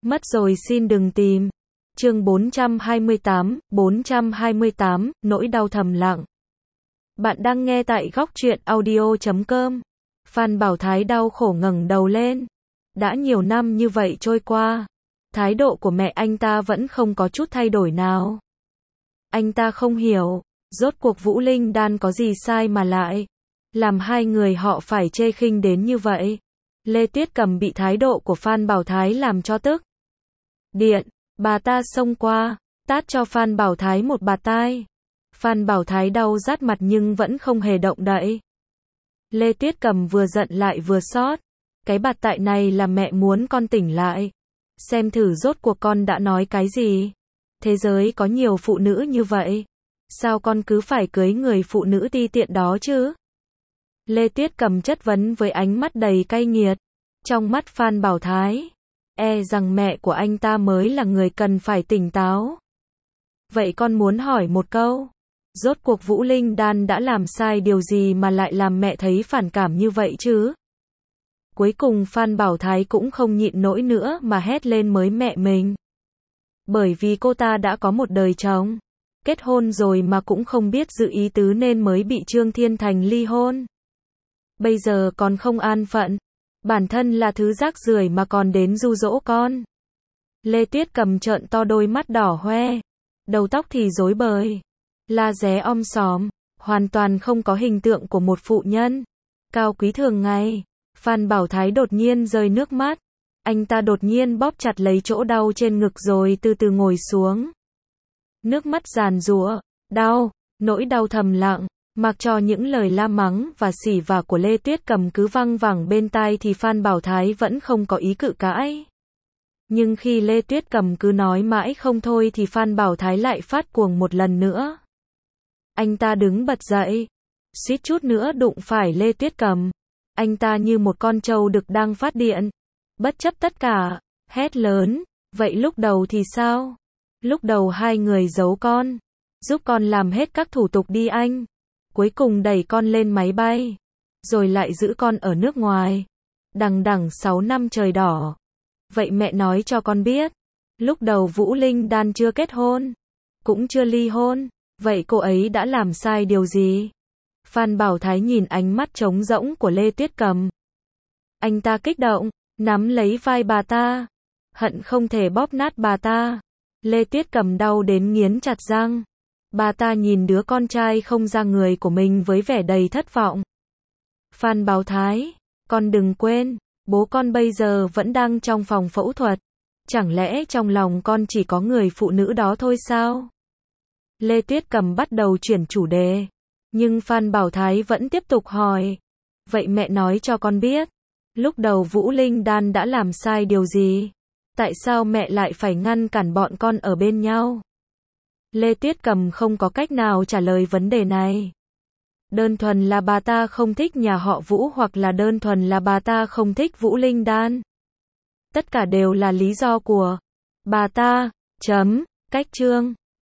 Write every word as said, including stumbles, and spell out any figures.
Mất rồi xin đừng tìm. Chương bốn trăm hai mươi tám, bốn trăm hai mươi tám, nỗi đau thầm lặng. Bạn đang nghe tại góc truyện audio chấm com. Phan Bảo Thái đau khổ ngẩng đầu lên. Đã nhiều năm như vậy trôi qua, thái độ của mẹ anh ta vẫn không có chút thay đổi nào. Anh ta không hiểu, rốt cuộc Vũ Linh Đan có gì sai mà lại làm hai người họ phải chê khinh đến như vậy. Lê Tuyết Cầm bị thái độ của Phan Bảo Thái làm cho tức. Điện, bà ta xông qua, tát cho Phan Bảo Thái một bạt tai. Phan Bảo Thái đau rát mặt nhưng vẫn không hề động đậy. Lê Tuyết Cầm vừa giận lại vừa xót. Cái bạt tại này là mẹ muốn con tỉnh lại. Xem thử rốt cuộc con đã nói cái gì. Thế giới có nhiều phụ nữ như vậy. Sao con cứ phải cưới người phụ nữ ti tiện đó chứ? Lê Tuyết Cầm chất vấn với ánh mắt đầy cay nghiệt. Trong mắt Phan Bảo Thái, e rằng mẹ của anh ta mới là người cần phải tỉnh táo. Vậy con muốn hỏi một câu. Rốt cuộc Vũ Linh Đan đã làm sai điều gì mà lại làm mẹ thấy phản cảm như vậy chứ? Cuối cùng Phan Bảo Thái cũng không nhịn nổi nữa mà hét lên với mẹ mình. Bởi vì cô ta đã có một đời chồng, kết hôn rồi mà cũng không biết giữ ý tứ nên mới bị Trương Thiên Thành ly hôn. Bây giờ còn không an phận, bản thân là thứ rác rưởi mà còn đến ru dỗ con. Lê Tuyết Cầm trợn to đôi mắt đỏ hoe, đầu tóc thì rối bời, la ré om sòm, hoàn toàn không có hình tượng của một phụ nhân cao quý thường ngày. Phan Bảo Thái đột nhiên rơi nước mắt. Anh ta đột nhiên bóp chặt lấy chỗ đau trên ngực rồi từ từ ngồi xuống. Nước mắt giàn giụa, đau, nỗi đau thầm lặng, mặc cho những lời la mắng và xỉ vả của Lê Tuyết Cầm cứ văng vẳng bên tai thì Phan Bảo Thái vẫn không có ý cự cãi. Nhưng khi Lê Tuyết Cầm cứ nói mãi không thôi thì Phan Bảo Thái lại phát cuồng một lần nữa. Anh ta đứng bật dậy, suýt chút nữa đụng phải Lê Tuyết Cầm. Anh ta như một con trâu đực đang phát điện, bất chấp tất cả, hét lớn, vậy lúc đầu thì sao? Lúc đầu hai người giấu con, giúp con làm hết các thủ tục đi anh, cuối cùng đẩy con lên máy bay, rồi lại giữ con ở nước ngoài, đằng đẵng sáu năm trời đỏ. Vậy mẹ nói cho con biết, lúc đầu Vũ Linh Đan chưa kết hôn, cũng chưa ly hôn, vậy cô ấy đã làm sai điều gì? Phan Bảo Thái nhìn ánh mắt trống rỗng của Lê Tuyết Cầm. Anh ta kích động, nắm lấy vai bà ta, hận không thể bóp nát bà ta. Lê Tuyết Cầm đau đến nghiến chặt răng. Bà ta nhìn đứa con trai không ra người của mình với vẻ đầy thất vọng. Phan Bảo Thái, con đừng quên, bố con bây giờ vẫn đang trong phòng phẫu thuật. Chẳng lẽ trong lòng con chỉ có người phụ nữ đó thôi sao? Lê Tuyết Cầm bắt đầu chuyển chủ đề. Nhưng Phan Bảo Thái vẫn tiếp tục hỏi. Vậy mẹ nói cho con biết, lúc đầu Vũ Linh Đan đã làm sai điều gì? Tại sao mẹ lại phải ngăn cản bọn con ở bên nhau? Lê Tuyết Cầm không có cách nào trả lời vấn đề này. Đơn thuần là bà ta không thích nhà họ Vũ hoặc là đơn thuần là bà ta không thích Vũ Linh Đan. Tất cả đều là lý do của bà ta. Chấm. Cách chương.